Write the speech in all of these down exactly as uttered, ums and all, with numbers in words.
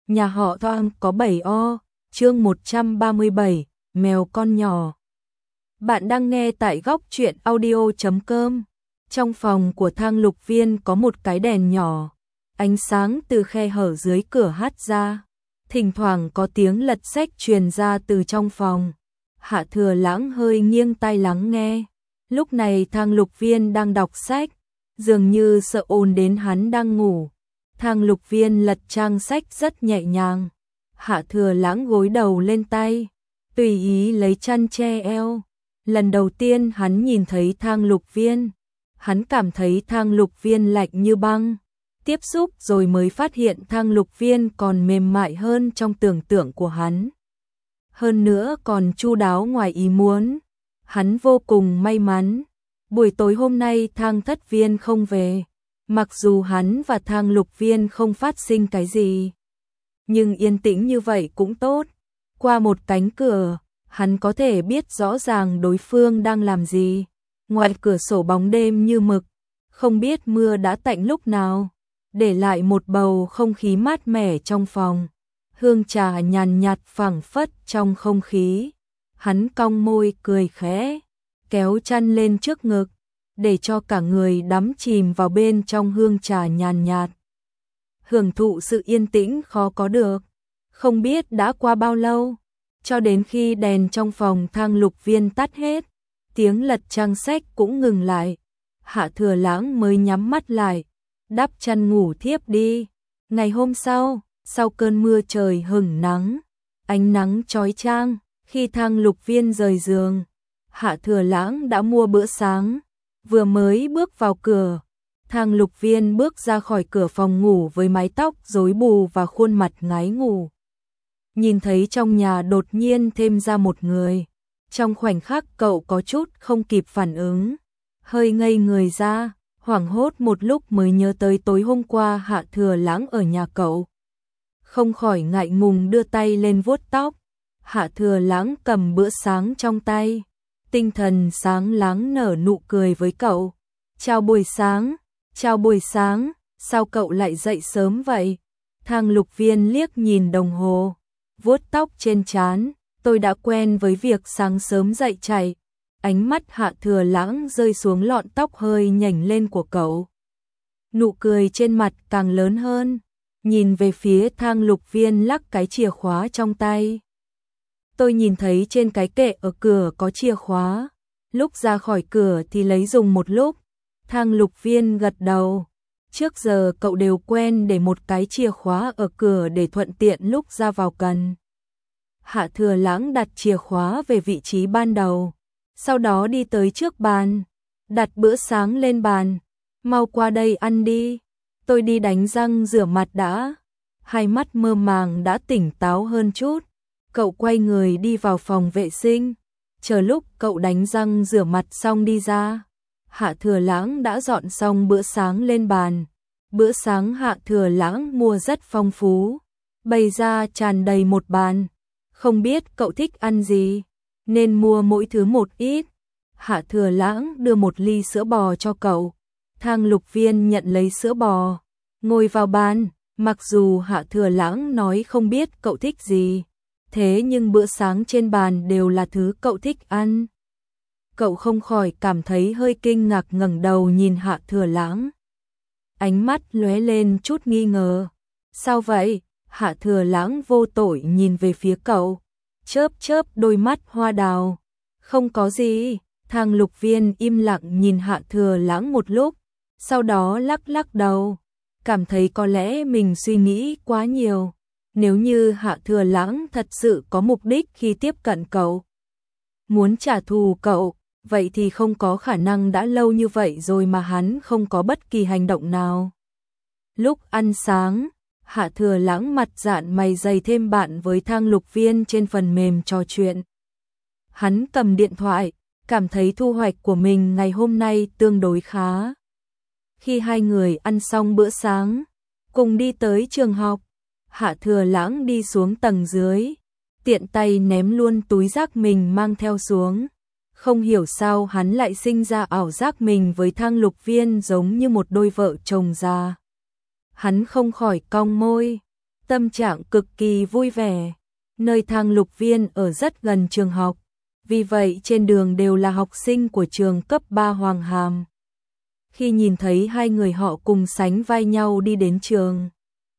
Nhà họ Thoang có bảy o, chương một trăm ba mươi bảy, mèo con nhỏ. Bạn đang nghe tại góc truyện audio chấm com. Trong phòng của Thang Lục Viên có một cái đèn nhỏ, ánh sáng từ khe hở dưới cửa hắt ra. Thỉnh thoảng có tiếng lật sách truyền ra từ trong phòng. Hạ Thừa Lãng hơi nghiêng tai lắng nghe. Lúc này Thang Lục Viên đang đọc sách, dường như sợ ồn đến hắn đang ngủ. Thang Lục Viên lật trang sách rất nhẹ nhàng. Hạ Thừa Lãng gối đầu lên tay, tùy ý lấy chăn che eo. Lần đầu tiên hắn nhìn thấy Thang Lục Viên, hắn cảm thấy Thang Lục Viên lạnh như băng. Tiếp xúc rồi mới phát hiện Thang Lục Viên còn mềm mại hơn trong tưởng tượng của hắn. Hơn nữa còn chu đáo ngoài ý muốn. Hắn vô cùng may mắn. Buổi tối hôm nay Thang Thất Viên không về. Mặc dù hắn và Thang Lục Viên không phát sinh cái gì, nhưng yên tĩnh như vậy cũng tốt. Qua một cánh cửa, hắn có thể biết rõ ràng đối phương đang làm gì. Ngoài cửa sổ bóng đêm như mực, không biết mưa đã tạnh lúc nào, để lại một bầu không khí mát mẻ trong phòng. Hương trà nhàn nhạt phảng phất trong không khí. Hắn cong môi cười khẽ, kéo chăn lên trước ngực, để cho cả người đắm chìm vào bên trong hương trà nhàn nhạt. Hưởng thụ sự yên tĩnh khó có được. Không biết đã qua bao lâu, cho đến khi đèn trong phòng Thang Lục Viên tắt hết, tiếng lật trang sách cũng ngừng lại. Hạ Thừa Lãng mới nhắm mắt lại, đắp chăn ngủ thiếp đi. Ngày hôm sau, sau cơn mưa trời hửng nắng, ánh nắng chói chang, khi Thang Lục Viên rời giường, Hạ Thừa Lãng đã mua bữa sáng. Vừa mới bước vào cửa, Thang Lục Viên bước ra khỏi cửa phòng ngủ với mái tóc rối bù và khuôn mặt ngái ngủ. Nhìn thấy trong nhà đột nhiên thêm ra một người, trong khoảnh khắc cậu có chút không kịp phản ứng, hơi ngây người ra, hoảng hốt một lúc mới nhớ tới tối hôm qua Hạ Thừa Lãng ở nhà cậu. Không khỏi ngại ngùng đưa tay lên vuốt tóc. Hạ Thừa Lãng cầm bữa sáng trong tay, tinh thần sáng láng nở nụ cười với cậu. Chào buổi sáng, chào buổi sáng, sao cậu lại dậy sớm vậy? Thang Lục Viên liếc nhìn đồng hồ, vuốt tóc trên trán, tôi đã quen với việc sáng sớm dậy chạy. Ánh mắt Hạ Thừa Lãng rơi xuống lọn tóc hơi nhảnh lên của cậu. Nụ cười trên mặt càng lớn hơn, nhìn về phía Thang Lục Viên lắc cái chìa khóa trong tay. Tôi nhìn thấy trên cái kệ ở cửa có chìa khóa, lúc ra khỏi cửa thì lấy dùng một lúc. Thang Lục Viên gật đầu. Trước giờ cậu đều quen để một cái chìa khóa ở cửa để thuận tiện lúc ra vào cần. Hạ Thừa Lãng đặt chìa khóa về vị trí ban đầu, sau đó đi tới trước bàn, đặt bữa sáng lên bàn. Mau qua đây ăn đi, tôi đi đánh răng rửa mặt đã. Hai mắt mơ màng đã tỉnh táo hơn chút. Cậu quay người đi vào phòng vệ sinh, chờ lúc cậu đánh răng rửa mặt xong đi ra. Hạ Thừa Lãng đã dọn xong bữa sáng lên bàn. Bữa sáng Hạ Thừa Lãng mua rất phong phú, bày ra tràn đầy một bàn. Không biết cậu thích ăn gì, nên mua mỗi thứ một ít. Hạ Thừa Lãng đưa một ly sữa bò cho cậu. Thang Lục Viên nhận lấy sữa bò, ngồi vào bàn. Mặc dù Hạ Thừa Lãng nói không biết cậu thích gì, thế nhưng bữa sáng trên bàn đều là thứ cậu thích ăn. Cậu không khỏi cảm thấy hơi kinh ngạc, ngẩng đầu nhìn Hạ Thừa Lãng. Ánh mắt lóe lên chút nghi ngờ. Sao vậy? Hạ Thừa Lãng vô tội nhìn về phía cậu, chớp chớp đôi mắt hoa đào. Không có gì. Thang Lục Viên im lặng nhìn Hạ Thừa Lãng một lúc, sau đó lắc lắc đầu, cảm thấy có lẽ mình suy nghĩ quá nhiều. Nếu như Hạ Thừa Lãng thật sự có mục đích khi tiếp cận cậu, muốn trả thù cậu, vậy thì không có khả năng đã lâu như vậy rồi mà hắn không có bất kỳ hành động nào. Lúc ăn sáng, Hạ Thừa Lãng mặt dạn mày dày thêm bạn với Thang Lục Viên trên phần mềm trò chuyện. Hắn cầm điện thoại, cảm thấy thu hoạch của mình ngày hôm nay tương đối khá. Khi hai người ăn xong bữa sáng, cùng đi tới trường học, Hạ Thừa Lãng đi xuống tầng dưới, tiện tay ném luôn túi rác mình mang theo xuống. Không hiểu sao hắn lại sinh ra ảo giác mình với Thang Lục Viên giống như một đôi vợ chồng già. Hắn không khỏi cong môi. tâm trạng cực kỳ vui vẻ. Nơi Thang Lục Viên ở rất gần trường học, vì vậy trên đường đều là học sinh của trường cấp ba Hoàng Hàm. Khi nhìn thấy hai người họ cùng sánh vai nhau đi đến trường,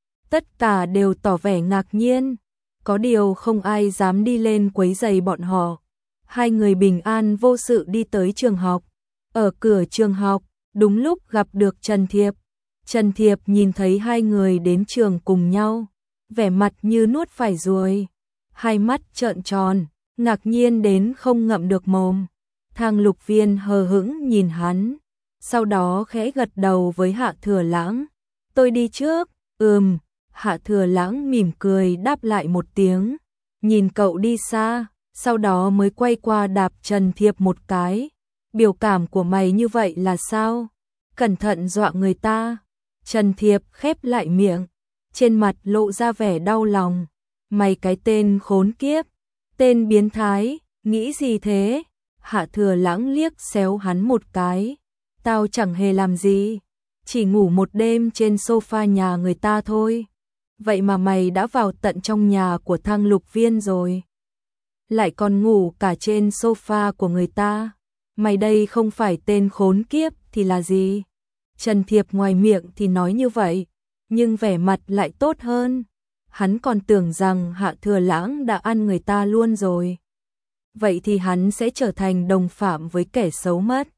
tất cả đều tỏ vẻ ngạc nhiên, có điều không ai dám đi lên quấy rầy bọn họ. Hai người bình an vô sự đi tới trường học. Ở cửa trường học, đúng lúc gặp được Trần Thiệp. Trần Thiệp nhìn thấy hai người đến trường cùng nhau, vẻ mặt như nuốt phải ruồi, hai mắt trợn tròn, ngạc nhiên đến không ngậm được mồm. Thang Lục Viên hờ hững nhìn hắn, sau đó khẽ gật đầu với Hạ Thừa Lãng. Tôi đi trước. Ừm. Hạ Thừa Lãng mỉm cười đáp lại một tiếng, nhìn cậu đi xa, sau đó mới quay qua đạp Trần Thiệp một cái. Biểu cảm của mày như vậy là sao? Cẩn thận dọa người ta. Trần Thiệp khép lại miệng, trên mặt lộ ra vẻ đau lòng. Mày cái tên khốn kiếp, tên biến thái, nghĩ gì thế? Hạ Thừa Lãng liếc xéo hắn một cái. Tao chẳng hề làm gì, chỉ ngủ một đêm trên sofa nhà người ta thôi. Vậy mà mày đã vào tận trong nhà của Thang Lục Viên rồi, lại còn ngủ cả trên sofa của người ta. Mày đây không phải tên khốn kiếp thì là gì? Trần Thiệp ngoài miệng thì nói như vậy, nhưng vẻ mặt lại tốt hơn. Hắn còn tưởng rằng Hạ Thừa Lãng đã ăn người ta luôn rồi. Vậy thì hắn sẽ trở thành đồng phạm với kẻ xấu mất.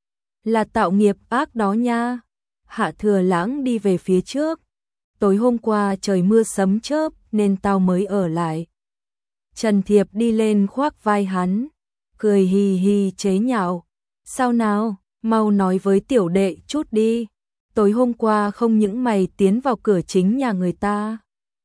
Là tạo nghiệp ác đó nha. Hạ Thừa Lãng đi về phía trước. Tối hôm qua trời mưa sấm chớp nên tao mới ở lại. Trần Thiệp đi lên khoác vai hắn, cười hì hì chế nhạo. Sao nào, mau nói với tiểu đệ chút đi. Tối hôm qua không những mày tiến vào cửa chính nhà người ta,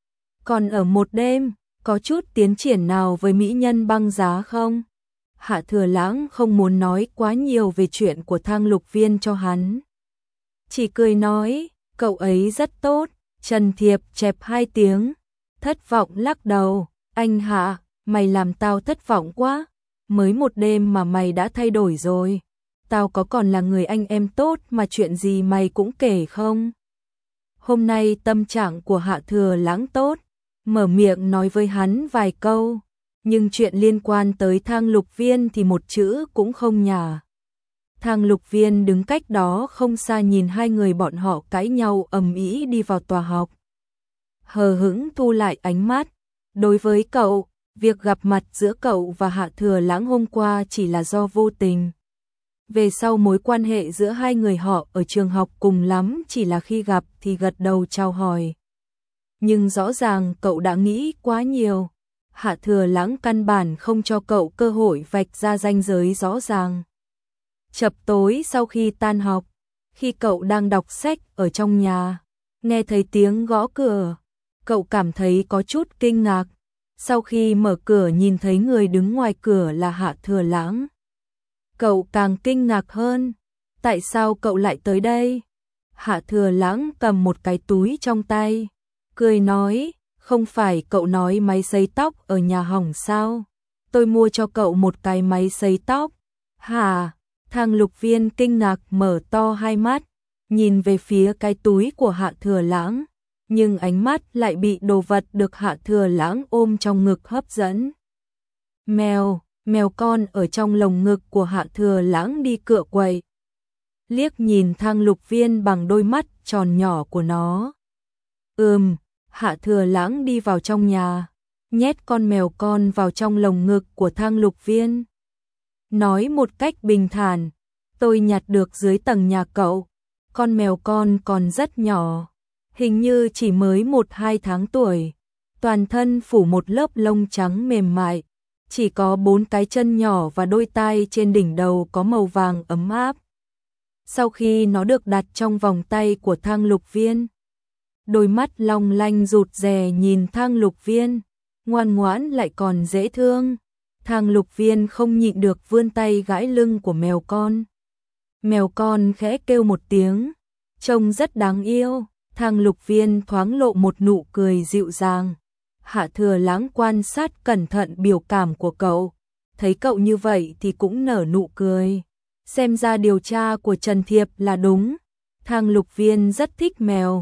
còn ở một đêm, có chút tiến triển nào với mỹ nhân băng giá không? Hạ Thừa Lãng không muốn nói quá nhiều về chuyện của Thang Lục Viên cho hắn, chỉ cười nói, cậu ấy rất tốt. Trần Thiệp chẹp hai tiếng, thất vọng lắc đầu. Anh Hạ, mày làm tao thất vọng quá. Mới một đêm mà mày đã thay đổi rồi. Tao có còn là người anh em tốt mà chuyện gì mày cũng kể không? Hôm nay tâm trạng của Hạ Thừa Lãng tốt, mở miệng nói với hắn vài câu, nhưng chuyện liên quan tới Thang Lục Viên thì một chữ cũng không nhả. Thang Lục Viên đứng cách đó không xa nhìn hai người bọn họ cãi nhau ầm ĩ đi vào tòa học. Hờ hững thu lại ánh mắt. Đối với cậu, việc gặp mặt giữa cậu và Hạ Thừa Lãng hôm qua chỉ là do vô tình. Về sau mối quan hệ giữa hai người họ ở trường học cùng lắm chỉ là khi gặp thì gật đầu chào hỏi. Nhưng rõ ràng cậu đã nghĩ quá nhiều. Hạ Thừa Lãng căn bản không cho cậu cơ hội vạch ra ranh giới rõ ràng. Chập tối sau khi tan học, khi cậu đang đọc sách ở trong nhà, nghe thấy tiếng gõ cửa, cậu cảm thấy có chút kinh ngạc. Sau khi mở cửa nhìn thấy người đứng ngoài cửa là Hạ Thừa Lãng, cậu càng kinh ngạc hơn. Tại sao cậu lại tới đây? Hạ Thừa Lãng cầm một cái túi trong tay, cười nói, không phải cậu nói máy sấy tóc ở nhà hỏng sao? Tôi mua cho cậu một cái máy sấy tóc. Hả? Thang Lục Viên kinh ngạc mở to hai mắt, nhìn về phía cái túi của Hạ Thừa Lãng, nhưng ánh mắt lại bị đồ vật được Hạ Thừa Lãng ôm trong ngực hấp dẫn. Mèo, mèo con ở trong lồng ngực của Hạ Thừa Lãng đi cựa quậy. Liếc nhìn Thang Lục Viên bằng đôi mắt tròn nhỏ của nó. Ừm, Hạ Thừa Lãng đi vào trong nhà, nhét con mèo con vào trong lồng ngực của Thang Lục Viên. Nói một cách bình thản, tôi nhặt được dưới tầng nhà cậu, con mèo con còn rất nhỏ, hình như chỉ mới một hai tháng tuổi, toàn thân phủ một lớp lông trắng mềm mại, chỉ có bốn cái chân nhỏ và đôi tai trên đỉnh đầu có màu vàng ấm áp. Sau khi nó được đặt trong vòng tay của Thang Lục Viên, đôi mắt long lanh rụt rè nhìn Thang Lục Viên, ngoan ngoãn lại còn dễ thương. Thang Lục Viên không nhịn được vươn tay gãi lưng của mèo con. Mèo con khẽ kêu một tiếng, trông rất đáng yêu. Thang Lục Viên thoáng lộ một nụ cười dịu dàng. Hạ Thừa Lãng quan sát cẩn thận biểu cảm của cậu, thấy cậu như vậy thì cũng nở nụ cười. Xem ra điều tra của Trần Thiệp là đúng. Thang Lục Viên rất thích mèo,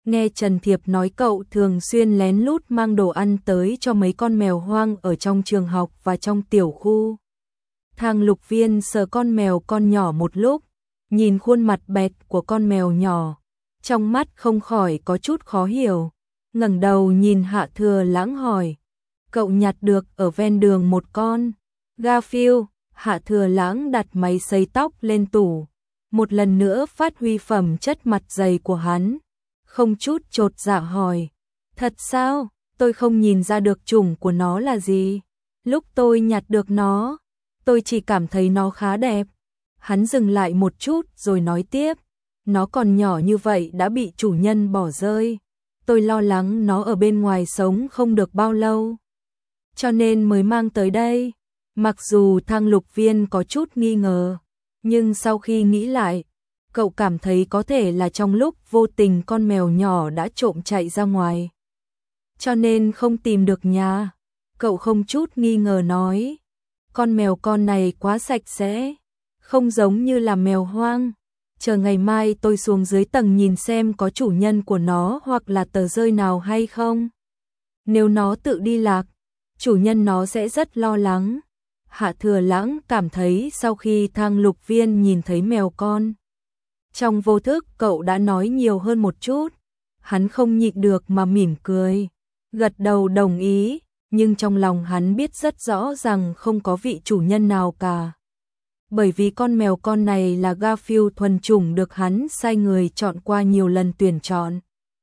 Nghe Trần Thiệp nói cậu thường xuyên lén lút mang đồ ăn tới cho mấy con mèo hoang ở trong trường học và trong tiểu khu. Thang Lục Viên sờ con mèo con nhỏ một lúc, nhìn khuôn mặt bẹt của con mèo nhỏ, trong mắt không khỏi có chút khó hiểu, ngẩng đầu nhìn Hạ Thừa Lãng hỏi, cậu nhặt được ở ven đường một con Garfield. Hạ Thừa Lãng đặt máy sấy tóc lên tủ, một lần nữa phát huy phẩm chất mặt dày của hắn, không chút chột dạ hỏi, thật sao, tôi không nhìn ra được chủng của nó là gì, lúc tôi nhặt được nó, tôi chỉ cảm thấy nó khá đẹp. Hắn dừng lại một chút rồi nói tiếp, nó còn nhỏ như vậy đã bị chủ nhân bỏ rơi, tôi lo lắng nó ở bên ngoài sống không được bao lâu, cho nên mới mang tới đây. Mặc dù Thang Lục Viên có chút nghi ngờ, nhưng sau khi nghĩ lại, cậu cảm thấy có thể là trong lúc vô tình con mèo nhỏ đã trộm chạy ra ngoài, cho nên không tìm được nhà. Cậu không chút nghi ngờ nói, con mèo con này quá sạch sẽ, không giống như là mèo hoang. Chờ ngày mai tôi xuống dưới tầng nhìn xem có chủ nhân của nó hoặc là tờ rơi nào hay không. Nếu nó tự đi lạc, chủ nhân nó sẽ rất lo lắng. Hạ Thừa Lãng cảm thấy sau khi Thang Lục Viên nhìn thấy mèo con, trong vô thức cậu đã nói nhiều hơn một chút. Hắn không nhịn được mà mỉm cười, gật đầu đồng ý, nhưng trong lòng hắn biết rất rõ rằng không có vị chủ nhân nào cả. Bởi vì con mèo con này là Garfield thuần chủng được hắn sai người chọn qua nhiều lần tuyển chọn.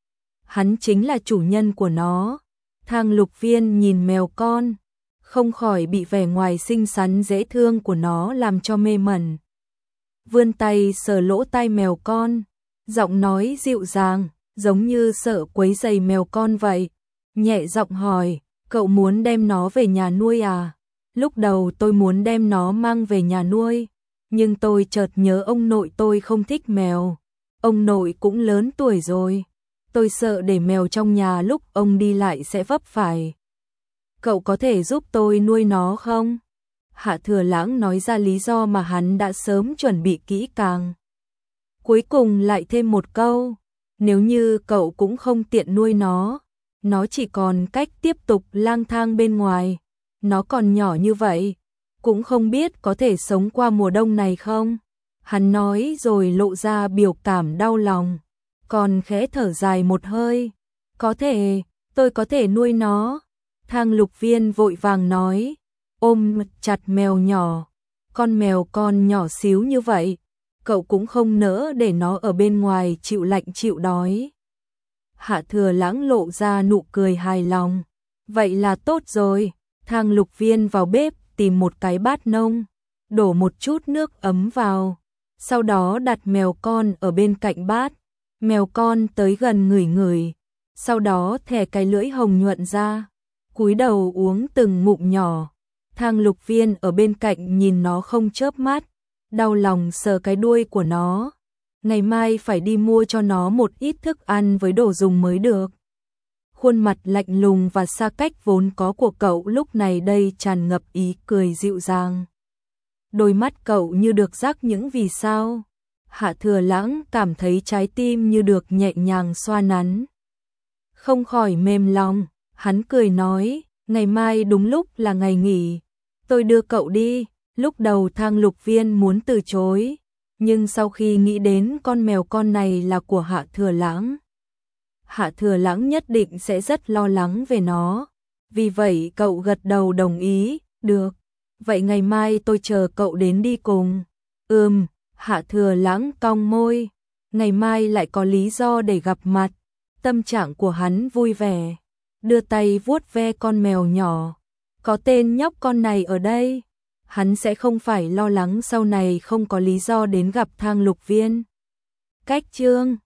Hắn chính là chủ nhân của nó. Thang Lục Viên nhìn mèo con, không khỏi bị vẻ ngoài xinh xắn dễ thương của nó làm cho mê mẩn. Vươn tay sờ lỗ tai mèo con, giọng nói dịu dàng, giống như sợ quấy rầy mèo con vậy. Nhẹ giọng hỏi, cậu muốn đem nó về nhà nuôi à? Lúc đầu tôi muốn đem nó mang về nhà nuôi, nhưng tôi chợt nhớ ông nội tôi không thích mèo. Ông nội cũng lớn tuổi rồi, tôi sợ để mèo trong nhà lúc ông đi lại sẽ vấp phải. Cậu có thể giúp tôi nuôi nó không? Hạ Thừa Lãng nói ra lý do mà hắn đã sớm chuẩn bị kỹ càng. Cuối cùng lại thêm một câu, nếu như cậu cũng không tiện nuôi nó, nó chỉ còn cách tiếp tục lang thang bên ngoài. Nó còn nhỏ như vậy, cũng không biết có thể sống qua mùa đông này không? Hắn nói rồi lộ ra biểu cảm đau lòng, còn khẽ thở dài một hơi. Có thể, tôi có thể nuôi nó. Thang Lục Viên vội vàng nói, ôm chặt mèo nhỏ. Con mèo con nhỏ xíu như vậy, cậu cũng không nỡ để nó ở bên ngoài chịu lạnh chịu đói. Hạ Thừa Lãng lộ ra nụ cười hài lòng. Vậy là tốt rồi. Thang Lục Viên vào bếp tìm một cái bát nông, đổ một chút nước ấm vào, sau đó đặt mèo con ở bên cạnh bát. Mèo con tới gần ngửi ngửi, sau đó thè cái lưỡi hồng nhuận ra, cúi đầu uống từng ngụm nhỏ. Thang Lục Viên ở bên cạnh nhìn nó không chớp mắt, đau lòng sờ cái đuôi của nó. Ngày mai phải đi mua cho nó một ít thức ăn với đồ dùng mới được. Khuôn mặt lạnh lùng và xa cách vốn có của cậu lúc này đây tràn ngập ý cười dịu dàng. Đôi mắt cậu như được rắc những vì sao. Hạ Thừa Lãng cảm thấy trái tim như được nhẹ nhàng xoa nắn. Không khỏi mềm lòng, hắn cười nói, ngày mai đúng lúc là ngày nghỉ, tôi đưa cậu đi. Lúc đầu Thang Lục Viên muốn từ chối, nhưng sau khi nghĩ đến con mèo con này là của Hạ Thừa Lãng, Hạ Thừa Lãng nhất định sẽ rất lo lắng về nó. Vì vậy cậu gật đầu đồng ý, được, vậy ngày mai tôi chờ cậu đến đi cùng. Ừm, Hạ Thừa Lãng cong môi, ngày mai lại có lý do để gặp mặt. Tâm trạng của hắn vui vẻ, đưa tay vuốt ve con mèo nhỏ. Có tên nhóc con này ở đây, hắn sẽ không phải lo lắng sau này không có lý do đến gặp Thang Lục Viên. Cách chương